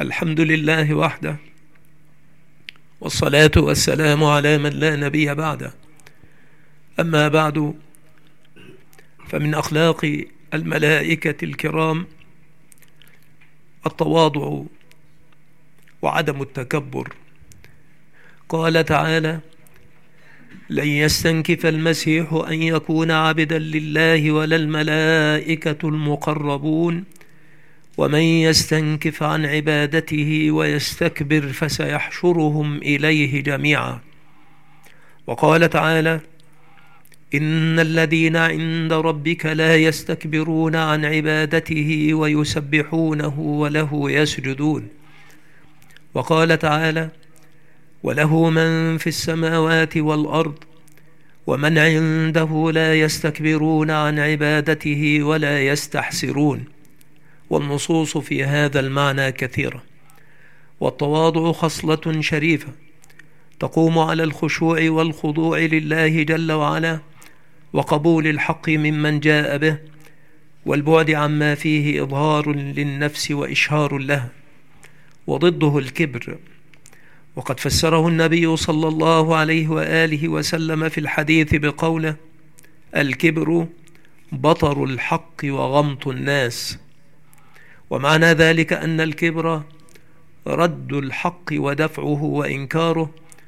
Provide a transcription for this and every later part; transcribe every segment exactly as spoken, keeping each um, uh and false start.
الحمد لله وحده، والصلاة والسلام على من لا نبي بعده. أما بعد، فمن أخلاق الملائكة الكرام التواضع وعدم التكبر. قال تعالى: لن يستنكف المسيح أن يكون عبدا لله ولا الملائكة المقربون ومن يستنكف عن عبادته ويستكبر فسيحشرهم إليه جميعا. وقال تعالى: إن الذين عند ربك لا يستكبرون عن عبادته ويسبحونه وله يسجدون. وقال تعالى: وله من في السماوات والأرض ومن عنده لا يستكبرون عن عبادته ولا يستحسرون. والنصوص في هذا المعنى كثيرة. والتواضع خصلة شريفة تقوم على الخشوع والخضوع لله جل وعلا، وقبول الحق ممن جاء به، والبعد عما فيه إظهار للنفس وإشهار لها، وضده الكبر. وقد فسره النبي صلى الله عليه وآله وسلم في الحديث بقوله: الكبر بطر الحق وغمط الناس. ومعنى ذلك أن الكبر رد الحق ودفعه وإنكاره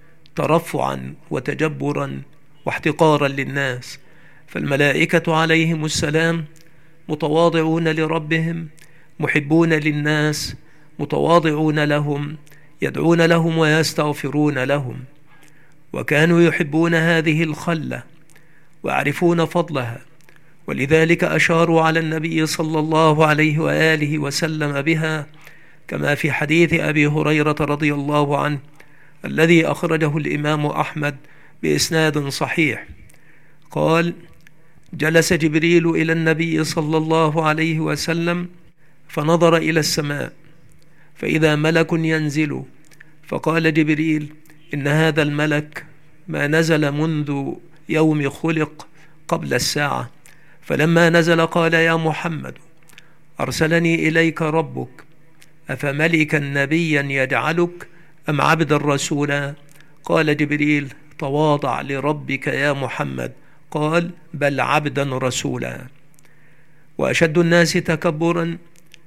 ترفعا وتجبرا واحتقارا للناس. فالملائكة عليهم السلام متواضعون لربهم، محبون للناس، متواضعون لهم، يدعون لهم ويستغفرون لهم. وكانوا يحبون هذه الخلة ويعرفون فضلها، ولذلك أشاروا على النبي صلى الله عليه وآله وسلم بها، كما في حديث أبي هريرة رضي الله عنه الذي أخرجه الإمام أحمد بإسناد صحيح. قال: جلس جبريل إلى النبي صلى الله عليه وسلم فنظر إلى السماء فإذا ملك ينزل، فقال جبريل: إن هذا الملك ما نزل منذ يوم خلق قبل الساعة. فلما نزل قال: يا محمد، أرسلني إليك ربك، أفملكا نبيا يجعلك أم عبدا رسولا؟ قال جبريل: تواضع لربك يا محمد. قال: بل عبدا رسولا. وأشد الناس تكبرا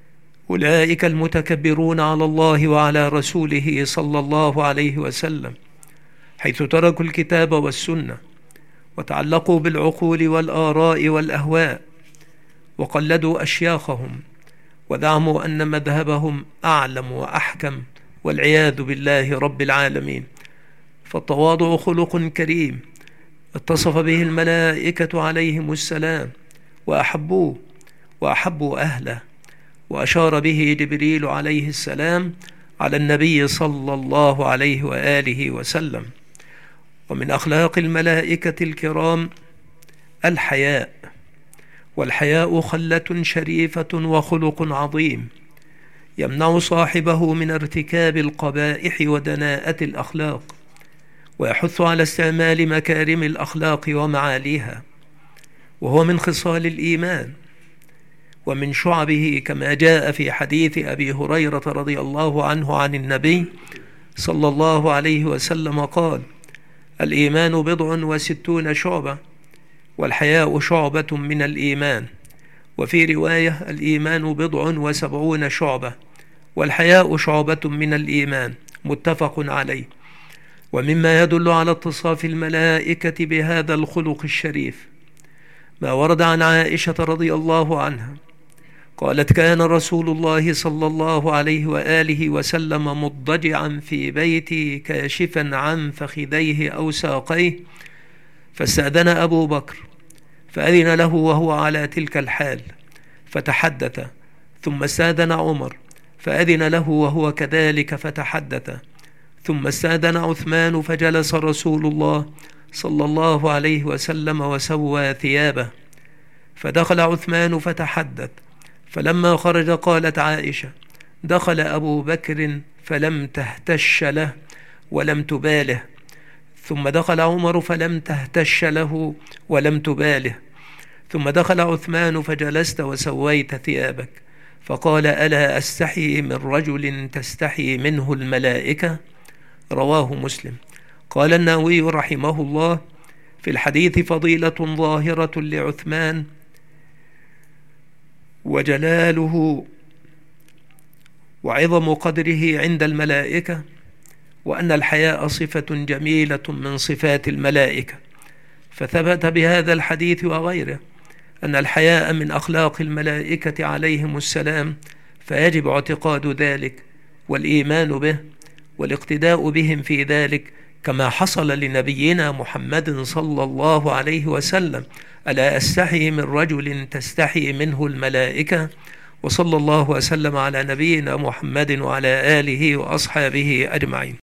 أولئك المتكبرون على الله وعلى رسوله صلى الله عليه وسلم، حيث تركوا الكتاب والسنة وتعلقوا بالعقول والآراء والأهواء، وقلدوا أشياخهم وزعموا أن مذهبهم أعلم وأحكم، والعياذ بالله رب العالمين. فالتواضع خلق كريم اتصف به الملائكة عليهم السلام وأحبوه وأحبوا أهله، وأشار به جبريل عليه السلام على النبي صلى الله عليه وآله وسلم. ومن أخلاق الملائكة الكرام الحياء. والحياء خلة شريفة وخلق عظيم يمنع صاحبه من ارتكاب القبائح ودناءة الأخلاق، ويحث على استعمال مكارم الأخلاق ومعاليها، وهو من خصال الإيمان ومن شعبه، كما جاء في حديث أبي هريرة رضي الله عنه عن النبي صلى الله عليه وسلم قال: الإيمان بضع وستون شعبة، والحياء شعبة من الإيمان. وفي رواية: الإيمان بضع وسبعون شعبة، والحياء شعبة من الإيمان. متفق عليه. ومما يدل على اتصاف الملائكة بهذا الخلق الشريف ما ورد عن عائشة رضي الله عنها قالت: كان رسول الله صلى الله عليه وآله وسلم مضجعا في بيتي كاشفا عن فخذيه أو ساقيه، فاستأذن أبو بكر فأذن له وهو على تلك الحال فتحدث، ثم استأذن عمر فأذن له وهو كذلك فتحدث، ثم استأذن عثمان فجلس رسول الله صلى الله عليه وسلم وسوى ثيابه، فدخل عثمان فتحدث، فلما خرج قالت عائشة: دخل أبو بكر فلم تهتش له ولم تباله، ثم دخل عمر فلم تهتش له ولم تباله، ثم دخل عثمان فجلست وسويت ثيابك، فقال: ألا أستحي من رجل تستحي منه الملائكة؟ رواه مسلم. قال النووي رحمه الله: في الحديث فضيلة ظاهرة لعثمان وجلاله وعظم قدره عند الملائكة، وأن الحياء صفة جميلة من صفات الملائكة، فثبت بهذا الحديث وغيره أن الحياء من أخلاق الملائكة عليهم السلام، فيجب اعتقاد ذلك والإيمان به والاقتداء بهم في ذلك، كما حصل لنبينا محمد صلى الله عليه وسلم: ألا أستحي من رجل تستحي منه الملائكة؟ وصلى الله وسلم على نبينا محمد وعلى آله وأصحابه أجمعين.